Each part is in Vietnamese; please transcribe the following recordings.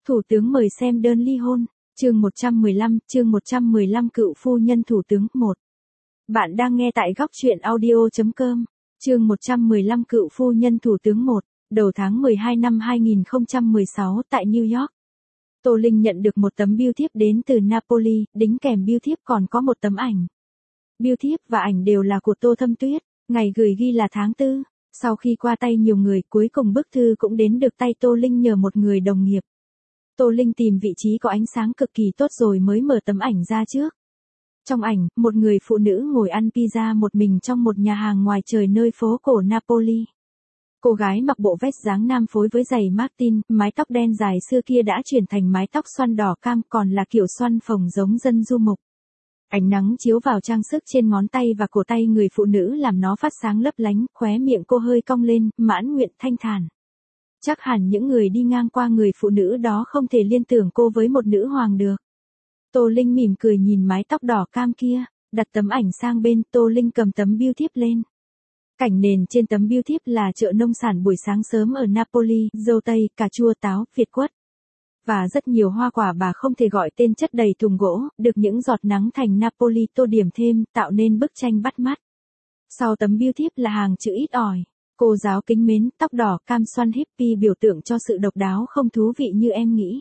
Thủ tướng mời xem đơn ly hôn, chương 115 cựu phu nhân thủ tướng 1. Bạn đang nghe tại góc truyện audio.com, chương 115 cựu phu nhân thủ tướng 1, đầu tháng 12 năm 2016 tại New York. Tô Linh nhận được một tấm bưu thiếp đến từ Napoli, đính kèm bưu thiếp còn có một tấm ảnh. Bưu thiếp và ảnh đều là của Tô Thâm Tuyết, ngày gửi ghi là tháng 4, sau khi qua tay nhiều người cuối cùng bức thư cũng đến được tay Tô Linh nhờ một người đồng nghiệp. Tô Linh tìm vị trí có ánh sáng cực kỳ tốt rồi mới mở tấm ảnh ra trước. Trong ảnh, một người phụ nữ ngồi ăn pizza một mình trong một nhà hàng ngoài trời nơi phố cổ Napoli. Cô gái mặc bộ vest dáng nam phối với giày Martin, mái tóc đen dài xưa kia đã chuyển thành mái tóc xoăn đỏ cam còn là kiểu xoăn phồng giống dân du mục. Ánh nắng chiếu vào trang sức trên ngón tay và cổ tay người phụ nữ làm nó phát sáng lấp lánh, khóe miệng cô hơi cong lên, mãn nguyện thanh thản. Chắc hẳn những người đi ngang qua người phụ nữ đó không thể liên tưởng cô với một nữ hoàng được. Tô Linh mỉm cười nhìn mái tóc đỏ cam kia, đặt tấm ảnh sang bên, Tô Linh cầm tấm bưu thiếp lên. Cảnh nền trên tấm bưu thiếp là chợ nông sản buổi sáng sớm ở Napoli, dâu tây, cà chua, táo, việt quất. Và rất nhiều hoa quả bà không thể gọi tên chất đầy thùng gỗ, được những giọt nắng thành Napoli tô điểm thêm, tạo nên bức tranh bắt mắt. Sau tấm bưu thiếp là hàng chữ ít ỏi. Cô giáo kính mến, tóc đỏ cam xoăn hippie biểu tượng cho sự độc đáo không thú vị như em nghĩ.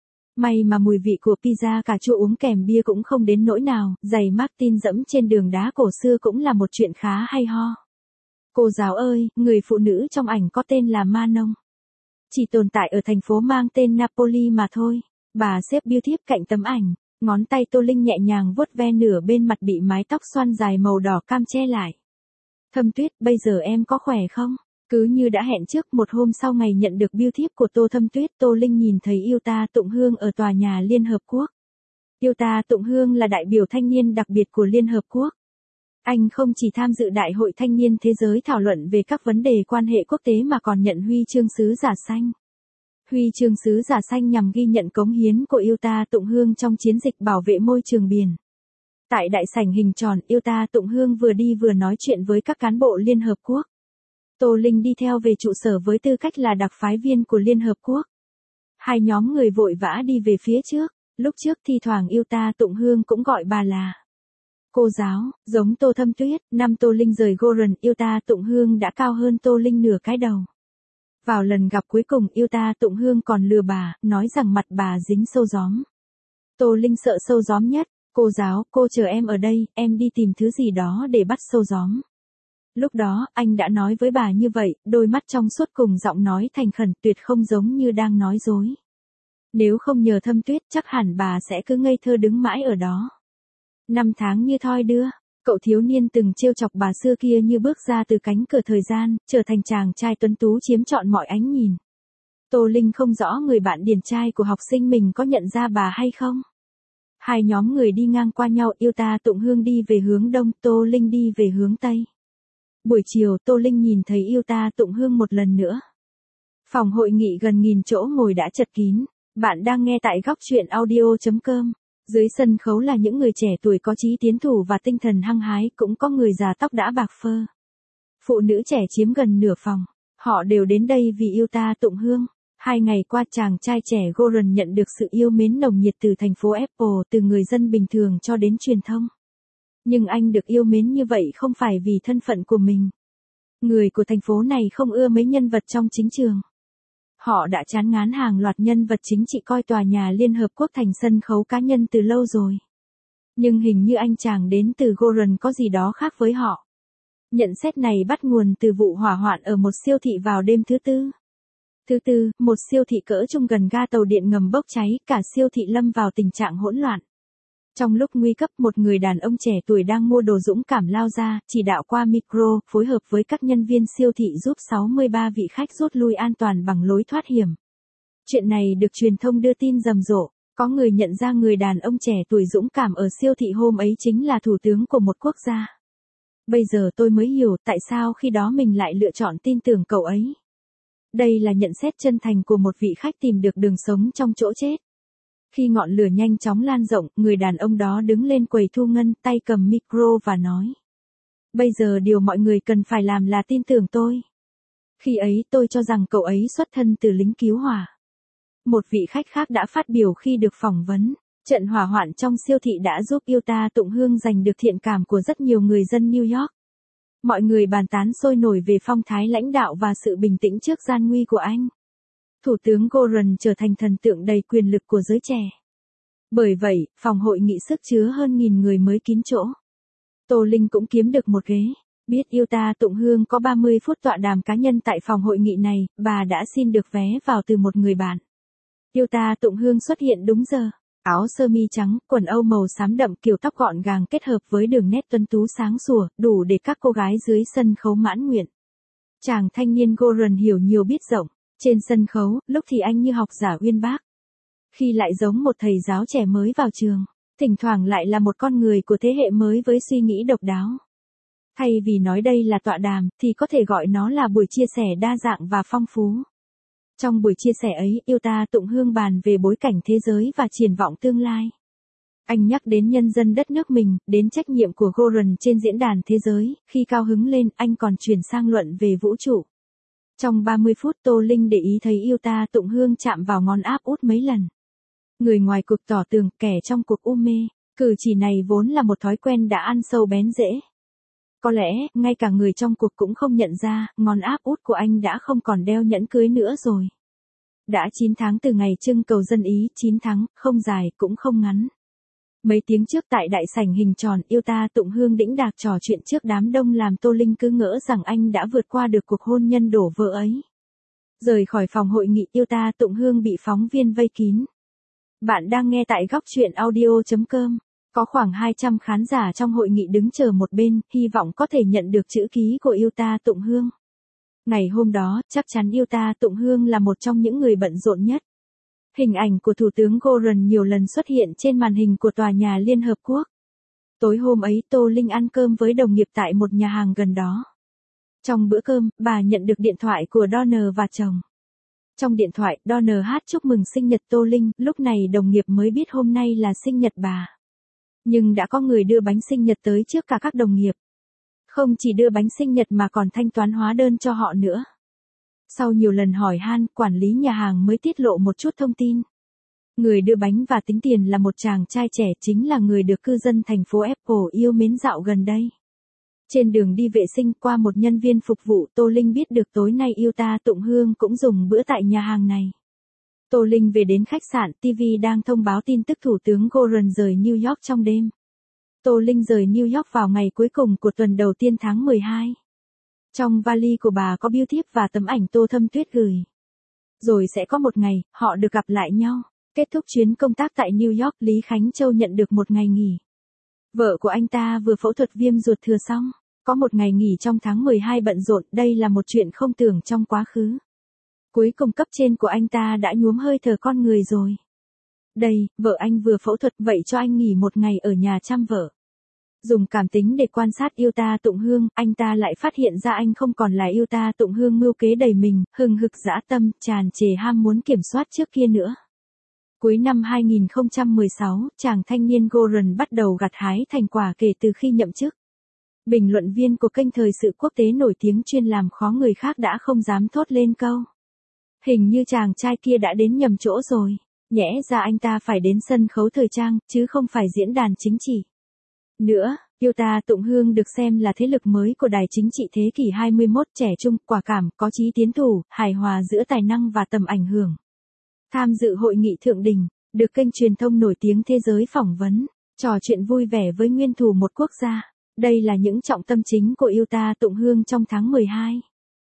May mà mùi vị của pizza cà chua uống kèm bia cũng không đến nỗi nào, giày Martin dẫm trên đường đá cổ xưa cũng là một chuyện khá hay ho. Cô giáo ơi, người phụ nữ trong ảnh có tên là Manon. Chỉ tồn tại ở thành phố mang tên Napoli mà thôi. Bà xếp bưu thiếp cạnh tấm ảnh, ngón tay Tô Linh nhẹ nhàng vuốt ve nửa bên mặt bị mái tóc xoăn dài màu đỏ cam che lại. Thâm Tuyết, bây giờ em có khỏe không? Cứ như đã hẹn trước, một hôm sau ngày nhận được bưu thiếp của Tô Thâm Tuyết, Tô Linh nhìn thấy Yuta Tụng Hương ở tòa nhà Liên Hợp Quốc. Yuta Tụng Hương là đại biểu thanh niên đặc biệt của Liên Hợp Quốc. Anh không chỉ tham dự Đại hội Thanh niên Thế giới thảo luận về các vấn đề quan hệ quốc tế mà còn nhận huy chương sứ giả xanh. Huy chương sứ giả xanh nhằm ghi nhận cống hiến của Yuta Tụng Hương trong chiến dịch bảo vệ môi trường biển. Tại đại sảnh hình tròn, Yuta Tụng Hương vừa đi vừa nói chuyện với các cán bộ Liên Hợp Quốc. Tô Linh đi theo về trụ sở với tư cách là đặc phái viên của Liên Hợp Quốc. Hai nhóm người vội vã đi về phía trước, lúc trước thi thoảng Yuta Tụng Hương cũng gọi bà là cô giáo, giống Tô Thâm Tuyết. Năm Tô Linh rời Goran, Yuta Tụng Hương đã cao hơn Tô Linh nửa cái đầu. Vào lần gặp cuối cùng, Yuta Tụng Hương còn lừa bà, nói rằng mặt bà dính sâu gióm. Tô Linh sợ sâu gióm nhất. Cô giáo, cô chờ em ở đây, em đi tìm thứ gì đó để bắt sâu gióm. Lúc đó, anh đã nói với bà như vậy, đôi mắt trong suốt cùng giọng nói thành khẩn, tuyệt không giống như đang nói dối. Nếu không nhờ Thâm Tuyết, chắc hẳn bà sẽ cứ ngây thơ đứng mãi ở đó. 5 tháng như thoi đưa, cậu thiếu niên từng trêu chọc bà xưa kia như bước ra từ cánh cửa thời gian, trở thành chàng trai tuấn tú chiếm trọn mọi ánh nhìn. Tô Linh không rõ người bạn điển trai của học sinh mình có nhận ra bà hay không. Hai nhóm người đi ngang qua nhau, Yuta Tụng Hương đi về hướng đông, Tô Linh đi về hướng tây. Buổi chiều, Tô Linh nhìn thấy Yuta Tụng Hương một lần nữa. Phòng hội nghị gần 1000 chỗ ngồi đã chật kín. Bạn đang nghe tại góc truyện audio.com. Dưới sân khấu là những người trẻ tuổi có chí tiến thủ và tinh thần hăng hái, cũng có người già tóc đã bạc phơ. Phụ nữ trẻ chiếm gần nửa phòng. Họ đều đến đây vì Yuta Tụng Hương. 2 ngày qua, chàng trai trẻ Goran nhận được sự yêu mến nồng nhiệt từ thành phố Apple, từ người dân bình thường cho đến truyền thông. Nhưng anh được yêu mến như vậy không phải vì thân phận của mình. Người của thành phố này không ưa mấy nhân vật trong chính trường. Họ đã chán ngán hàng loạt nhân vật chính trị coi tòa nhà Liên Hợp Quốc thành sân khấu cá nhân từ lâu rồi. Nhưng hình như anh chàng đến từ Goran có gì đó khác với họ. Nhận xét này bắt nguồn từ vụ hỏa hoạn ở một siêu thị vào đêm thứ Tư. Thứ Tư, một siêu thị cỡ trung gần ga tàu điện ngầm bốc cháy, cả siêu thị lâm vào tình trạng hỗn loạn. Trong lúc nguy cấp, một người đàn ông trẻ tuổi đang mua đồ dũng cảm lao ra, chỉ đạo qua micro, phối hợp với các nhân viên siêu thị giúp 63 vị khách rút lui an toàn bằng lối thoát hiểm. Chuyện này được truyền thông đưa tin rầm rộ, có người nhận ra người đàn ông trẻ tuổi dũng cảm ở siêu thị hôm ấy chính là thủ tướng của một quốc gia. Bây giờ tôi mới hiểu tại sao khi đó mình lại lựa chọn tin tưởng cậu ấy. Đây là nhận xét chân thành của một vị khách tìm được đường sống trong chỗ chết. Khi ngọn lửa nhanh chóng lan rộng, người đàn ông đó đứng lên quầy thu ngân, tay cầm micro và nói. Bây giờ điều mọi người cần phải làm là tin tưởng tôi. Khi ấy tôi cho rằng cậu ấy xuất thân từ lính cứu hỏa. Một vị khách khác đã phát biểu khi được phỏng vấn. Trận hỏa hoạn trong siêu thị đã giúp Utah Tụng Hương giành được thiện cảm của rất nhiều người dân New York. Mọi người bàn tán sôi nổi về phong thái lãnh đạo và sự bình tĩnh trước gian nguy của anh. Thủ tướng Warren trở thành thần tượng đầy quyền lực của giới trẻ. Bởi vậy, phòng hội nghị sức chứa hơn 1.000 người mới kín chỗ. Tô Linh cũng kiếm được một ghế. Biết Utah Tụng Hương có 30 phút tọa đàm cá nhân tại phòng hội nghị này, bà đã xin được vé vào từ một người bạn. Utah Tụng Hương xuất hiện đúng giờ. Áo sơ mi trắng, quần âu màu xám đậm, kiểu tóc gọn gàng kết hợp với đường nét tuấn tú sáng sủa, đủ để các cô gái dưới sân khấu mãn nguyện. Chàng thanh niên Warren hiểu nhiều biết rộng. Trên sân khấu, lúc thì anh như học giả uyên bác. Khi lại giống một thầy giáo trẻ mới vào trường. Thỉnh thoảng lại là một con người của thế hệ mới với suy nghĩ độc đáo. Thay vì nói đây là tọa đàm, thì có thể gọi nó là buổi chia sẻ đa dạng và phong phú. Trong buổi chia sẻ ấy, Utah Tụng Hương bàn về bối cảnh thế giới và triển vọng tương lai. Anh nhắc đến nhân dân đất nước mình, đến trách nhiệm của Warren trên diễn đàn thế giới, khi cao hứng lên, anh còn chuyển sang luận về vũ trụ. Trong 30 phút Tô Linh để ý thấy Utah Tụng Hương chạm vào ngón áp út mấy lần. Người ngoài cuộc tỏ tường, kẻ trong cuộc u mê. Cử chỉ này vốn là một thói quen đã ăn sâu bén rễ. Có lẽ, ngay cả người trong cuộc cũng không nhận ra, ngón áp út của anh đã không còn đeo nhẫn cưới nữa rồi. Đã 9 tháng từ ngày trưng cầu dân Ý, 9 tháng, không dài cũng không ngắn. Mấy tiếng trước tại đại sảnh hình tròn, Utah Tụng Hương đĩnh đạc trò chuyện trước đám đông làm Tô Linh cứ ngỡ rằng anh đã vượt qua được cuộc hôn nhân đổ vỡ ấy. Rời khỏi phòng hội nghị, Utah Tụng Hương bị phóng viên vây kín. Bạn đang nghe tại góc chuyện audio.com. Có khoảng 200 khán giả trong hội nghị đứng chờ một bên, hy vọng có thể nhận được chữ ký của Utah Tụng Hương. Ngày hôm đó, chắc chắn Utah Tụng Hương là một trong những người bận rộn nhất. Hình ảnh của Thủ tướng Warren nhiều lần xuất hiện trên màn hình của Tòa nhà Liên Hợp Quốc. Tối hôm ấy Tô Linh ăn cơm với đồng nghiệp tại một nhà hàng gần đó. Trong bữa cơm, bà nhận được điện thoại của Donner và chồng. Trong điện thoại, Donner hát chúc mừng sinh nhật Tô Linh, lúc này đồng nghiệp mới biết hôm nay là sinh nhật bà. Nhưng đã có người đưa bánh sinh nhật tới trước cả các đồng nghiệp. Không chỉ đưa bánh sinh nhật mà còn thanh toán hóa đơn cho họ nữa. Sau nhiều lần hỏi han, quản lý nhà hàng mới tiết lộ một chút thông tin. Người đưa bánh và tính tiền là một chàng trai trẻ, chính là người được cư dân thành phố Apple yêu mến dạo gần đây. Trên đường đi vệ sinh qua một nhân viên phục vụ, Tô Linh biết được tối nay Utah Tụng Hương cũng dùng bữa tại nhà hàng này. Tô Linh về đến khách sạn, TV đang thông báo tin tức Thủ tướng Warren rời New York trong đêm. Tô Linh rời New York vào ngày cuối cùng của tuần đầu tiên tháng 12. Trong vali của bà có bưu thiếp và tấm ảnh Tô Thâm Tuyết gửi. Rồi sẽ có một ngày, họ được gặp lại nhau. Kết thúc chuyến công tác tại New York, Lý Khánh Châu nhận được một ngày nghỉ. Vợ của anh ta vừa phẫu thuật viêm ruột thừa xong. Có một ngày nghỉ trong tháng 12 bận rộn, đây là một chuyện không tưởng trong quá khứ. Cuối cùng cấp trên của anh ta đã nhuốm hơi thở con người rồi. Đây, vợ anh vừa phẫu thuật, vậy cho anh nghỉ một ngày ở nhà chăm vợ. Dùng cảm tính để quan sát Utah Tụng Hương, anh ta lại phát hiện ra anh không còn là Utah Tụng Hương mưu kế đầy mình, hừng hực dã tâm, tràn trề ham muốn kiểm soát trước kia nữa. Cuối năm 2016, chàng thanh niên Warren bắt đầu gặt hái thành quả kể từ khi nhậm chức. Bình luận viên của kênh thời sự quốc tế nổi tiếng chuyên làm khó người khác đã không dám thốt lên câu. Hình như chàng trai kia đã đến nhầm chỗ rồi. Nhẽ ra anh ta phải đến sân khấu thời trang, chứ không phải diễn đàn chính trị. Nữa, Utah Tụng Hương được xem là thế lực mới của đài chính trị thế kỷ 21, trẻ trung, quả cảm, có chí tiến thủ, hài hòa giữa tài năng và tầm ảnh hưởng. Tham dự hội nghị thượng đỉnh, được kênh truyền thông nổi tiếng thế giới phỏng vấn, trò chuyện vui vẻ với nguyên thủ một quốc gia. Đây là những trọng tâm chính của Utah Tụng Hương trong tháng 12.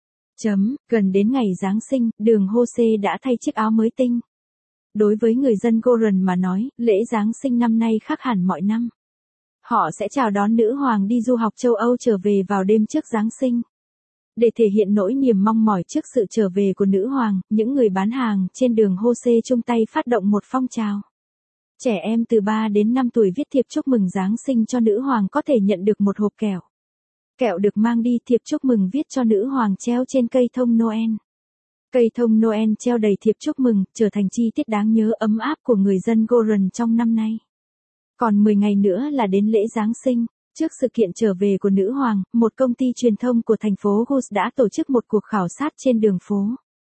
Gần đến ngày Giáng sinh, đường Jose đã thay chiếc áo mới tinh. Đối với người dân Warren mà nói, lễ Giáng sinh năm nay khác hẳn mọi năm. Họ sẽ chào đón nữ hoàng đi du học châu Âu trở về vào đêm trước Giáng sinh. Để thể hiện nỗi niềm mong mỏi trước sự trở về của nữ hoàng, những người bán hàng trên đường Jose chung tay phát động một phong trào. Trẻ em từ 3 đến 5 tuổi viết thiệp chúc mừng Giáng sinh cho nữ hoàng có thể nhận được một hộp kẹo. Kẹo được mang đi, thiệp chúc mừng viết cho nữ hoàng treo trên cây thông Noel. Cây thông Noel treo đầy thiệp chúc mừng, trở thành chi tiết đáng nhớ ấm áp của người dân Warren trong năm nay. Còn 10 ngày nữa là đến lễ Giáng sinh. Trước sự kiện trở về của nữ hoàng, một công ty truyền thông của thành phố Gus đã tổ chức một cuộc khảo sát trên đường phố.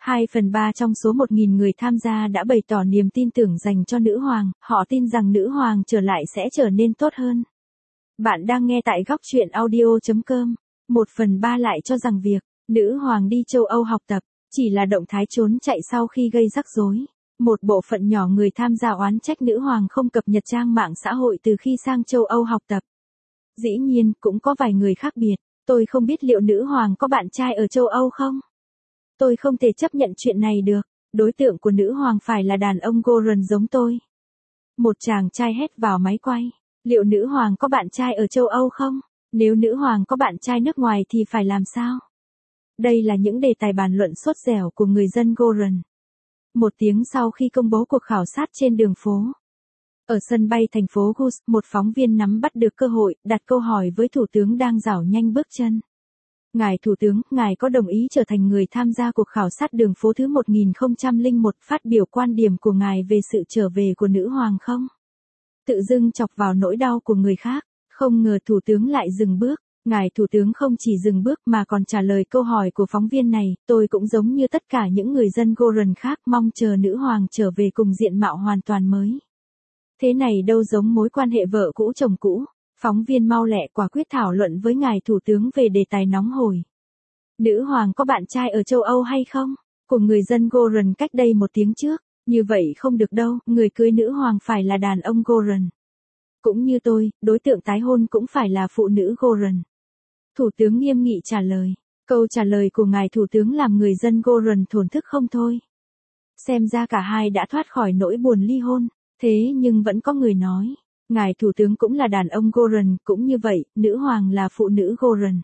2/3 trong số 1.000 người tham gia đã bày tỏ niềm tin tưởng dành cho nữ hoàng, họ tin rằng nữ hoàng trở lại sẽ trở nên tốt hơn. Bạn đang nghe tại góc chuyện audio.com. 1/3 lại cho rằng việc nữ hoàng đi châu Âu học tập chỉ là động thái trốn chạy sau khi gây rắc rối. Một bộ phận nhỏ người tham gia oán trách nữ hoàng không cập nhật trang mạng xã hội từ khi sang châu Âu học tập. Dĩ nhiên, cũng có vài người khác biệt. Tôi không biết liệu nữ hoàng có bạn trai ở châu Âu không? Tôi không thể chấp nhận chuyện này được. Đối tượng của nữ hoàng phải là đàn ông Goran giống tôi. Một chàng trai hét vào máy quay. Liệu nữ hoàng có bạn trai ở châu Âu không? Nếu nữ hoàng có bạn trai nước ngoài thì phải làm sao? Đây là những đề tài bàn luận sốt dẻo của người dân Goran. Một tiếng sau khi công bố cuộc khảo sát trên đường phố. Ở sân bay thành phố Gus, một phóng viên nắm bắt được cơ hội, đặt câu hỏi với Thủ tướng đang rảo nhanh bước chân. Ngài Thủ tướng, ngài có đồng ý trở thành người tham gia cuộc khảo sát đường phố thứ 1001 phát biểu quan điểm của ngài về sự trở về của nữ hoàng không? Tự dưng chọc vào nỗi đau của người khác, không ngờ Thủ tướng lại dừng bước. Ngài Thủ tướng không chỉ dừng bước mà còn trả lời câu hỏi của phóng viên này, tôi cũng giống như tất cả những người dân Goran khác mong chờ nữ hoàng trở về cùng diện mạo hoàn toàn mới. Thế này đâu giống mối quan hệ vợ cũ chồng cũ. Phóng viên mau lẹ quả quyết thảo luận với ngài Thủ tướng về đề tài nóng hổi. Nữ hoàng có bạn trai ở châu Âu hay không? Của người dân Goran cách đây 1 tiếng trước. Như vậy không được đâu, người cưới nữ hoàng phải là đàn ông Goran. Cũng như tôi, đối tượng tái hôn cũng phải là phụ nữ Goran. Thủ tướng nghiêm nghị trả lời. Câu trả lời của ngài Thủ tướng làm người dân Goran thổn thức không thôi. Xem ra cả hai đã thoát khỏi nỗi buồn ly hôn. Thế nhưng vẫn có người nói. Ngài Thủ tướng cũng là đàn ông Goran, cũng như vậy, nữ hoàng là phụ nữ Goran.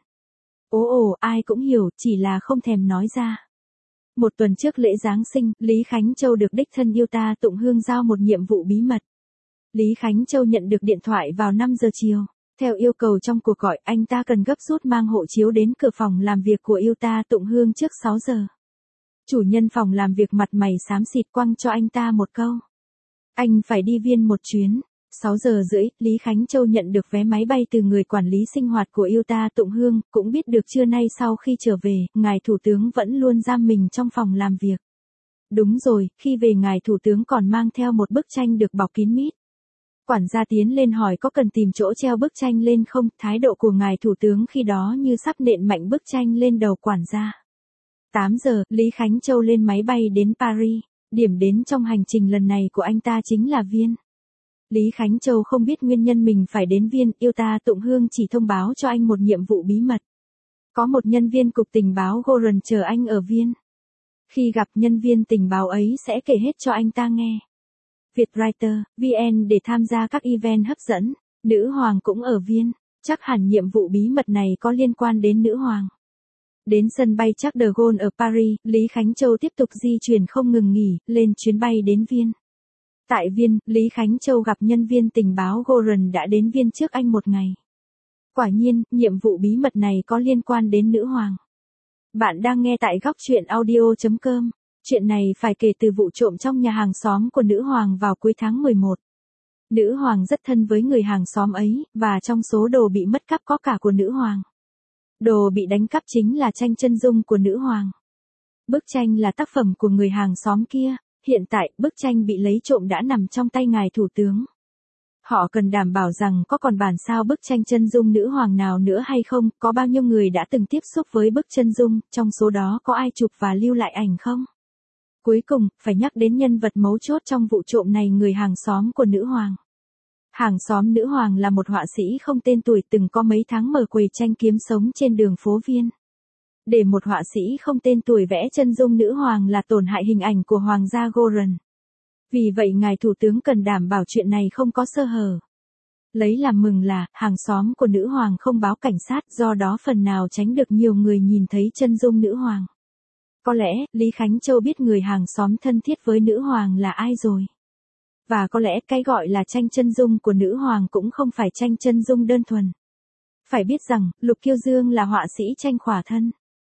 Ồ, ai cũng hiểu, chỉ là không thèm nói ra. Một tuần trước lễ Giáng sinh, Lý Khánh Châu được đích thân yêu ta Tụng Hương giao một nhiệm vụ bí mật. Lý Khánh Châu nhận được điện thoại vào 5 giờ chiều. Theo yêu cầu trong cuộc gọi, anh ta cần gấp rút mang hộ chiếu đến cửa phòng làm việc của yêu ta Tụng Hương trước 6 giờ. Chủ nhân phòng làm việc mặt mày xám xịt quăng cho anh ta một câu. Anh phải đi Viên một chuyến. 6 giờ rưỡi, Lý Khánh Châu nhận được vé máy bay từ người quản lý sinh hoạt của yêu ta Tụng Hương, cũng biết được trưa nay sau khi trở về, ngài Thủ tướng vẫn luôn giam mình trong phòng làm việc. Đúng rồi, khi về ngài Thủ tướng còn mang theo một bức tranh được bọc kín mít. Quản gia tiến lên hỏi có cần tìm chỗ treo bức tranh lên không, thái độ của ngài Thủ tướng khi đó như sắp nện mạnh bức tranh lên đầu quản gia. 8 giờ, Lý Khánh Châu lên máy bay đến Paris, điểm đến trong hành trình lần này của anh ta chính là Viên. Lý Khánh Châu không biết nguyên nhân mình phải đến Viên, yêu ta Tụng Hương chỉ thông báo cho anh một nhiệm vụ bí mật. Có một nhân viên cục tình báo Goran chờ anh ở Viên. Khi gặp nhân viên tình báo ấy sẽ kể hết cho anh ta nghe. Vietwriter, VN để tham gia các event hấp dẫn. Nữ hoàng cũng ở Viên. Chắc hẳn nhiệm vụ bí mật này có liên quan đến nữ hoàng. Đến sân bay Charles de Gaulle ở Paris, Lý Khánh Châu tiếp tục di chuyển không ngừng nghỉ, lên chuyến bay đến Viên. Tại Viên, Lý Khánh Châu gặp nhân viên tình báo Goran đã đến Viên trước anh một ngày. Quả nhiên, nhiệm vụ bí mật này có liên quan đến nữ hoàng. Bạn đang nghe tại góc chuyện audio.com. Chuyện này phải kể từ vụ trộm trong nhà hàng xóm của nữ hoàng vào cuối tháng 11. Nữ hoàng rất thân với người hàng xóm ấy, và trong số đồ bị mất cắp có cả của nữ hoàng. Đồ bị đánh cắp chính là tranh chân dung của nữ hoàng. Bức tranh là tác phẩm của người hàng xóm kia. Hiện tại, bức tranh bị lấy trộm đã nằm trong tay ngài Thủ tướng. Họ cần đảm bảo rằng có còn bản sao bức tranh chân dung nữ hoàng nào nữa hay không, có bao nhiêu người đã từng tiếp xúc với bức chân dung, trong số đó có ai chụp và lưu lại ảnh không? Cuối cùng, phải nhắc đến nhân vật mấu chốt trong vụ trộm này, người hàng xóm của nữ hoàng. Hàng xóm nữ hoàng là một họa sĩ không tên tuổi từng có mấy tháng mở quầy tranh kiếm sống trên đường phố Viên. Để một họa sĩ không tên tuổi vẽ chân dung nữ hoàng là tổn hại hình ảnh của hoàng gia Goran. Vì vậy ngài Thủ tướng cần đảm bảo chuyện này không có sơ hở. Lấy làm mừng là, hàng xóm của nữ hoàng không báo cảnh sát, do đó phần nào tránh được nhiều người nhìn thấy chân dung nữ hoàng. Có lẽ, Lý Khánh Châu biết người hàng xóm thân thiết với nữ hoàng là ai rồi. Và có lẽ cái gọi là tranh chân dung của nữ hoàng cũng không phải tranh chân dung đơn thuần. Phải biết rằng, Lục Kiêu Dương là họa sĩ tranh khỏa thân.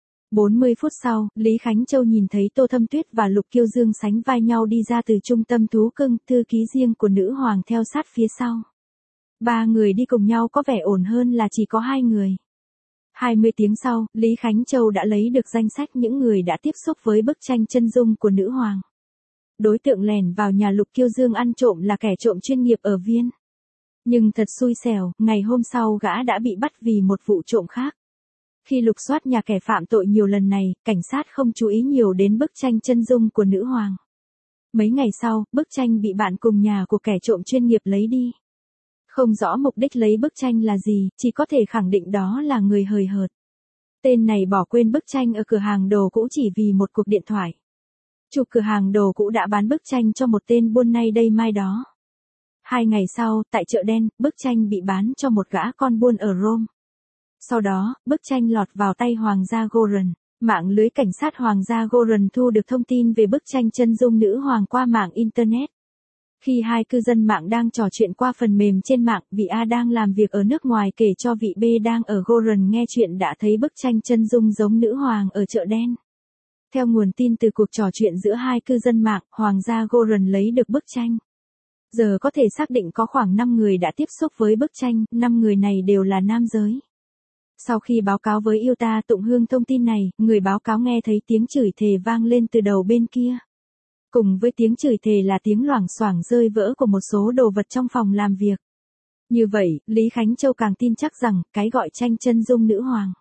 40 phút sau, Lý Khánh Châu nhìn thấy Tô Thâm Tuyết và Lục Kiêu Dương sánh vai nhau đi ra từ trung tâm thú cưng, thư ký riêng của nữ hoàng theo sát phía sau. 3 người đi cùng nhau có vẻ ổn hơn là chỉ có 2 người. 20 tiếng sau, Lý Khánh Châu đã lấy được danh sách những người đã tiếp xúc với bức tranh chân dung của nữ hoàng. Đối tượng lẻn vào nhà Lục Kiêu Dương ăn trộm là kẻ trộm chuyên nghiệp ở Viên. Nhưng thật xui xẻo, ngày hôm sau gã đã bị bắt vì một vụ trộm khác. Khi lục soát nhà kẻ phạm tội nhiều lần này, cảnh sát không chú ý nhiều đến bức tranh chân dung của nữ hoàng. Mấy ngày sau, bức tranh bị bạn cùng nhà của kẻ trộm chuyên nghiệp lấy đi. Không rõ mục đích lấy bức tranh là gì, chỉ có thể khẳng định đó là người hời hợt. Tên này bỏ quên bức tranh ở cửa hàng đồ cũ chỉ vì một cuộc điện thoại. Chủ cửa hàng đồ cũ đã bán bức tranh cho một tên buôn nay đây mai đó. 2 ngày sau, tại chợ đen, bức tranh bị bán cho một gã con buôn ở Rome. Sau đó, bức tranh lọt vào tay Hoàng gia Goran. Mạng lưới cảnh sát Hoàng gia Goran thu được thông tin về bức tranh chân dung nữ hoàng qua mạng Internet. Khi hai cư dân mạng đang trò chuyện qua phần mềm trên mạng, vị A đang làm việc ở nước ngoài kể cho vị B đang ở Goran nghe chuyện đã thấy bức tranh chân dung giống nữ hoàng ở chợ đen. Theo nguồn tin từ cuộc trò chuyện giữa hai cư dân mạng, Hoàng gia Goran lấy được bức tranh. Giờ có thể xác định có khoảng 5 người đã tiếp xúc với bức tranh, 5 người này đều là nam giới. Sau khi báo cáo với Yuta Tụng Hương thông tin này, người báo cáo nghe thấy tiếng chửi thề vang lên từ đầu bên kia. Cùng với tiếng chửi thề là tiếng loảng xoảng rơi vỡ của một số đồ vật trong phòng làm việc. Như vậy, Lý Khánh Châu càng tin chắc rằng, cái gọi tranh chân dung nữ hoàng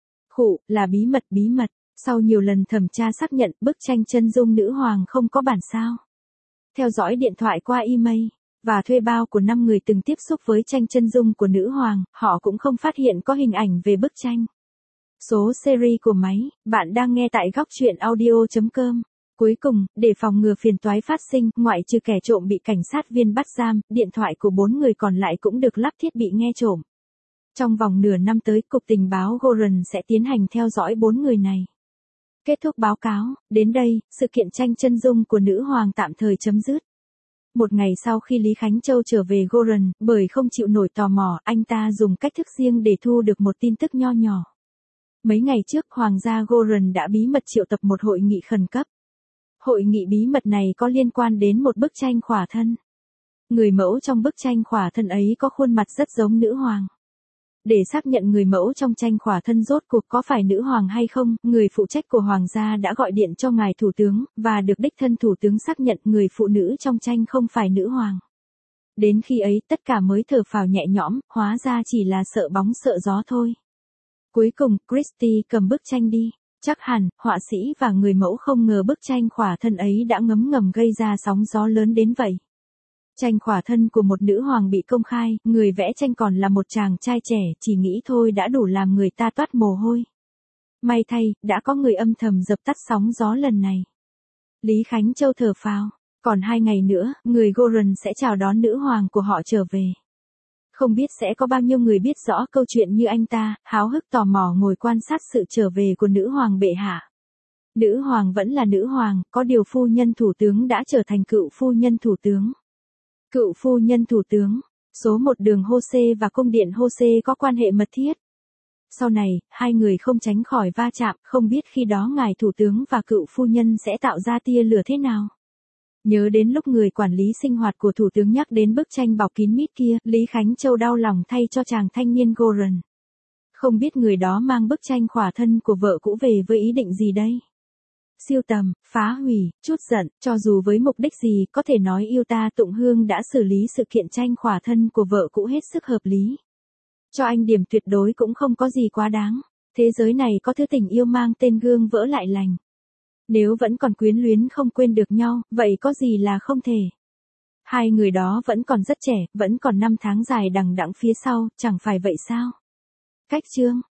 là bí mật. Sau nhiều lần thẩm tra xác nhận, bức tranh chân dung nữ hoàng không có bản sao. Theo dõi điện thoại qua email và thuê bao của 5 người từng tiếp xúc với tranh chân dung của nữ hoàng, họ cũng không phát hiện có hình ảnh về bức tranh. Số series của máy, bạn đang nghe tại góc truyện audio.com. Cuối cùng, để phòng ngừa phiền toái phát sinh, ngoại trừ kẻ trộm bị cảnh sát Viên bắt giam, điện thoại của 4 người còn lại cũng được lắp thiết bị nghe trộm. Trong vòng nửa năm tới, Cục Tình báo Goran sẽ tiến hành theo dõi 4 người này. Kết thúc báo cáo, đến đây, sự kiện tranh chân dung của nữ hoàng tạm thời chấm dứt. Một ngày sau khi Lý Khánh Châu trở về Goran, bởi không chịu nổi tò mò, anh ta dùng cách thức riêng để thu được một tin tức nho nhỏ. Mấy ngày trước, Hoàng gia Goran đã bí mật triệu tập một hội nghị khẩn cấp. Hội nghị bí mật này có liên quan đến một bức tranh khỏa thân. Người mẫu trong bức tranh khỏa thân ấy có khuôn mặt rất giống nữ hoàng. Để xác nhận người mẫu trong tranh khỏa thân rốt cuộc có phải nữ hoàng hay không, người phụ trách của hoàng gia đã gọi điện cho ngài thủ tướng, và được đích thân thủ tướng xác nhận người phụ nữ trong tranh không phải nữ hoàng. Đến khi ấy, tất cả mới thở phào nhẹ nhõm, hóa ra chỉ là sợ bóng sợ gió thôi. Cuối cùng, Christie cầm bức tranh đi. Chắc hẳn, họa sĩ và người mẫu không ngờ bức tranh khỏa thân ấy đã ngấm ngầm gây ra sóng gió lớn đến vậy. Tranh khỏa thân của một nữ hoàng bị công khai, người vẽ tranh còn là một chàng trai trẻ, chỉ nghĩ thôi đã đủ làm người ta toát mồ hôi. May thay, đã có người âm thầm dập tắt sóng gió lần này. Lý Khánh Châu thở phào, còn 2 ngày nữa, người Goran sẽ chào đón nữ hoàng của họ trở về. Không biết sẽ có bao nhiêu người biết rõ câu chuyện như anh ta, háo hức tò mò ngồi quan sát sự trở về của nữ hoàng bệ hạ. Nữ hoàng vẫn là nữ hoàng, có điều phu nhân thủ tướng đã trở thành cựu phu nhân thủ tướng. Cựu phu nhân thủ tướng, số 1 đường Jose và cung điện Jose có quan hệ mật thiết. Sau này, hai người không tránh khỏi va chạm, không biết khi đó ngài thủ tướng và cựu phu nhân sẽ tạo ra tia lửa thế nào. Nhớ đến lúc người quản lý sinh hoạt của thủ tướng nhắc đến bức tranh bọc kín mít kia, Lý Khánh Châu đau lòng thay cho chàng thanh niên Goran. Không biết người đó mang bức tranh khỏa thân của vợ cũ về với ý định gì đây? Siêu tầm, phá hủy, chút giận, cho dù với mục đích gì, có thể nói Yuta Tụng Hương đã xử lý sự kiện tranh khỏa thân của vợ cũ hết sức hợp lý. Cho anh điểm tuyệt đối cũng không có gì quá đáng. Thế giới này có thứ tình yêu mang tên gương vỡ lại lành. Nếu vẫn còn quyến luyến không quên được nhau, vậy có gì là không thể. Hai người đó vẫn còn rất trẻ, vẫn còn 5 tháng dài đằng đẵng phía sau, chẳng phải vậy sao? Cách chương